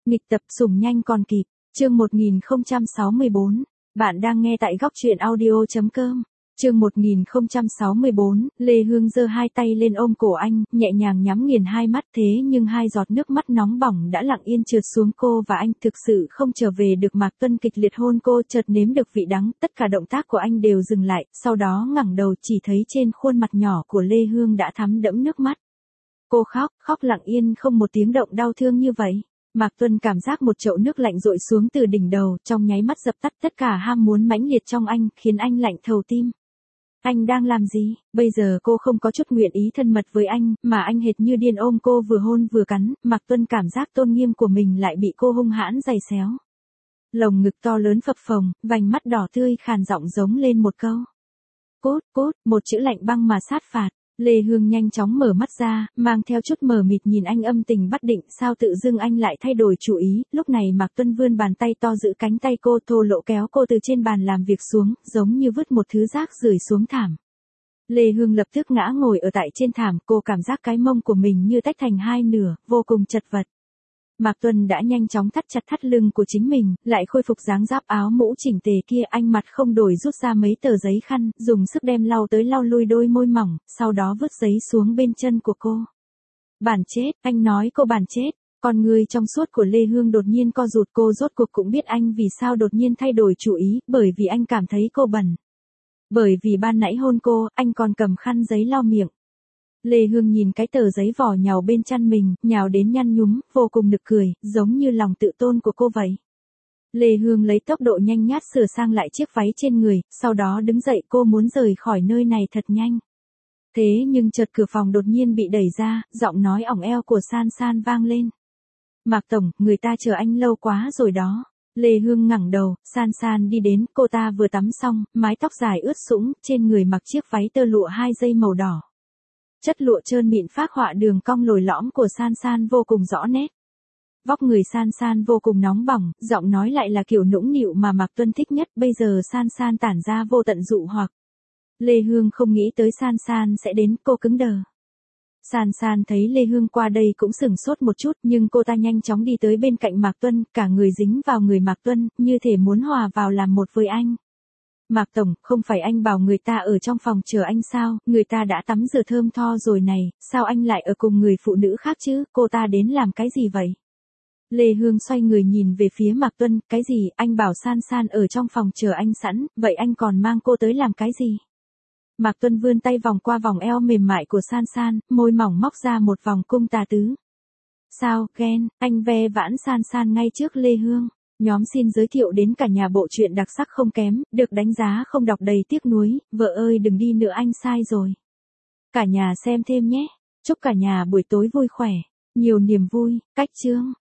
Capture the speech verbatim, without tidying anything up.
Nghịch tập sủng nhanh còn kịp, chương một nghìn không trăm sáu mươi bốn. Bạn đang nghe tại góc truyện audio.com. Chương một nghìn không trăm sáu mươi bốn, Lê Hương giơ hai tay lên ôm cổ anh, nhẹ nhàng nhắm nghiền hai mắt, thế nhưng hai giọt nước mắt nóng bỏng đã lặng yên trượt xuống cô và anh, thực sự không trở về được. Mạc Tuân kịch liệt hôn cô, chợt nếm được vị đắng, tất cả động tác của anh đều dừng lại, sau đó ngẩng đầu chỉ thấy trên khuôn mặt nhỏ của Lê Hương đã thắm đẫm nước mắt. Cô khóc, khóc lặng yên không một tiếng động, đau thương như vậy. Mạc Tuân cảm giác một chậu nước lạnh dội xuống từ đỉnh đầu, trong nháy mắt dập tắt tất cả ham muốn mãnh liệt trong anh, khiến anh lạnh thấu tim. Anh đang làm gì? Bây giờ cô không có chút nguyện ý thân mật với anh, mà anh hệt như điên ôm cô vừa hôn vừa cắn. Mạc Tuân cảm giác tôn nghiêm của mình lại bị cô hung hãn giày xéo. Lồng ngực to lớn phập phồng, vành mắt đỏ tươi khàn giọng giống lên một câu. Cút, cút, một chữ lạnh băng mà sát phạt. Lê Hương nhanh chóng mở mắt ra, mang theo chút mờ mịt nhìn anh, âm tình bất định, sao tự dưng anh lại thay đổi chủ ý. Lúc này Mạc Tuân vươn bàn tay to giữ cánh tay cô, thô lỗ kéo cô từ trên bàn làm việc xuống, giống như vứt một thứ rác rưởi xuống thảm. Lê Hương lập tức ngã ngồi ở tại trên thảm, cô cảm giác cái mông của mình như tách thành hai nửa, vô cùng chật vật. Mạc Tuân đã nhanh chóng thắt chặt thắt lưng của chính mình, lại khôi phục dáng giáp áo mũ chỉnh tề kia, anh mặt không đổi rút ra mấy tờ giấy khăn, dùng sức đem lau tới lau lui đôi môi mỏng, sau đó vứt giấy xuống bên chân của cô. Bản chết, anh nói cô bản chết. Con người trong suốt của Lê Hương đột nhiên co rụt, cô rốt cuộc cũng biết anh vì sao đột nhiên thay đổi chủ ý, bởi vì anh cảm thấy cô bẩn. Bởi vì ban nãy hôn cô, anh còn cầm khăn giấy lau miệng. Lê Hương nhìn cái tờ giấy vỏ nhàu bên chăn mình, nhào đến nhăn nhúm, vô cùng nực cười, giống như lòng tự tôn của cô vậy. Lê Hương lấy tốc độ nhanh nhát sửa sang lại chiếc váy trên người, sau đó đứng dậy, cô muốn rời khỏi nơi này thật nhanh. Thế nhưng chợt cửa phòng đột nhiên bị đẩy ra, giọng nói ỏng eo của San San vang lên. Mạc Tổng, người ta chờ anh lâu quá rồi đó. Lê Hương ngẩng đầu, San San đi đến, cô ta vừa tắm xong, mái tóc dài ướt sũng, trên người mặc chiếc váy tơ lụa hai dây màu đỏ. Chất lụa trơn mịn phác họa đường cong lồi lõm của San San vô cùng rõ nét. Vóc người San San vô cùng nóng bỏng, giọng nói lại là kiểu nũng nịu mà Mạc Tuân thích nhất. Bây giờ San San tản ra vô tận dụ hoặc. Lê Hương không nghĩ tới San San sẽ đến, cô cứng đờ. San San thấy Lê Hương qua đây cũng sửng sốt một chút, nhưng cô ta nhanh chóng đi tới bên cạnh Mạc Tuân, cả người dính vào người Mạc Tuân, như thể muốn hòa vào làm một với anh. Mạc Tổng, không phải anh bảo người ta ở trong phòng chờ anh sao, người ta đã tắm rửa thơm tho rồi này, sao anh lại ở cùng người phụ nữ khác chứ, cô ta đến làm cái gì vậy? Lê Hương xoay người nhìn về phía Mạc Tuân, cái gì, anh bảo San San ở trong phòng chờ anh sẵn, vậy anh còn mang cô tới làm cái gì? Mạc Tuân vươn tay vòng qua vòng eo mềm mại của San San, môi mỏng móc ra một vòng cung tà tứ. Sao, ghen, anh ve vãn San San ngay trước Lê Hương. Nhóm xin giới thiệu đến cả nhà bộ truyện đặc sắc không kém, được đánh giá không đọc đầy tiếc nuối, vợ ơi đừng đi nữa anh sai rồi. Cả nhà xem thêm nhé. Chúc cả nhà buổi tối vui khỏe, nhiều niềm vui. Cách chương.